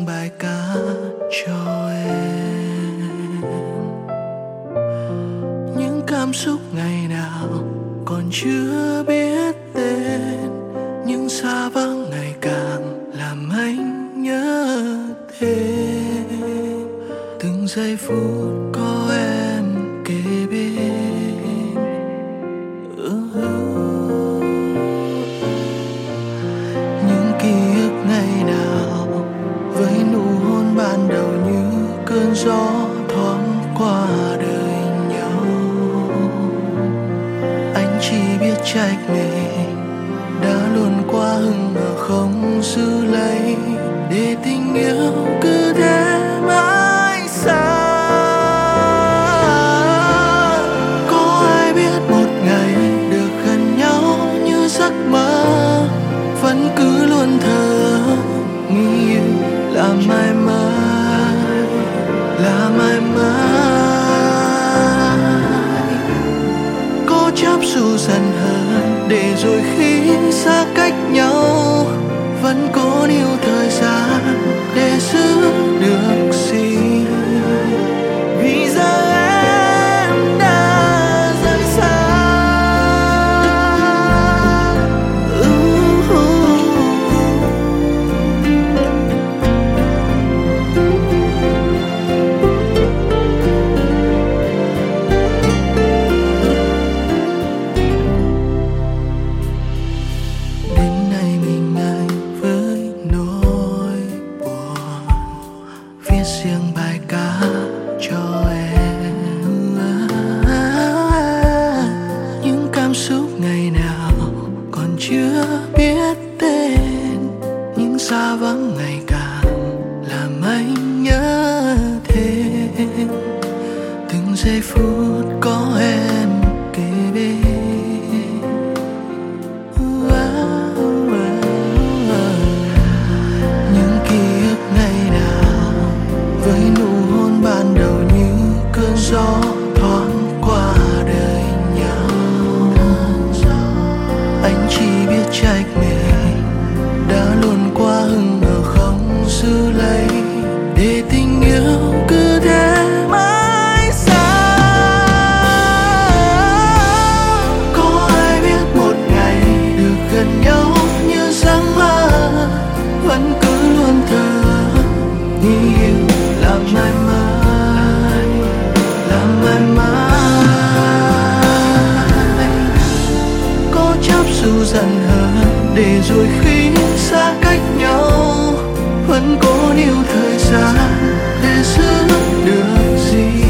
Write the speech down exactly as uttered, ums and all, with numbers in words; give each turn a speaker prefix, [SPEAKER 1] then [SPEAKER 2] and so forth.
[SPEAKER 1] bài ca cho em. Những cảm xúc ngày nào còn chưa biết tên, những xa vắng ngày càng làm anh nhớ thêm. Từng giây phút có em kề bên, những ký ức ngày nào với nụ hôn ban đầu như cơn gió thoáng qua đời nhau. Anh chỉ biết trách mình đã luôn quá hững hờ không giữ lấy, để tình yêu cứ thế mãi xa. Có ai biết một ngày được gần nhau như giấc mơ, vẫn cứ luôn thờ nghĩ yêu là mãi mãi, là mãi mãi. Có chấp dù dần hơn để rồi khi xa cách nhau, vẫn có nhiều thời gian để giữ được gì. Vì giờ em đã rời xa. Đến nay mình ngại với nỗi buồn, viết riêng bài ca cho em. Những cảm xúc ngày nào còn chưa biết tên, những xa vắng ngày càng làm anh nhớ thêm. Từng giây phút có em kề bên, những ký ức ngày nào với nụ hôn ban đầu như cơn gió thoáng qua đời nhau. Anh chỉ biết trách mình đã luôn quá hững hờ không giữ lấy, để tình yêu cứ thế mãi xa. Có ai biết một ngày được gần nhau như giấc mơ, vẫn cứ luôn thờ nghĩ yêu là mãi mãi, là mãi mãi. Có chấp dù dần hơn để rồi khi xa cách nhau, vẫn có nhiều thời gian để giữ được gì.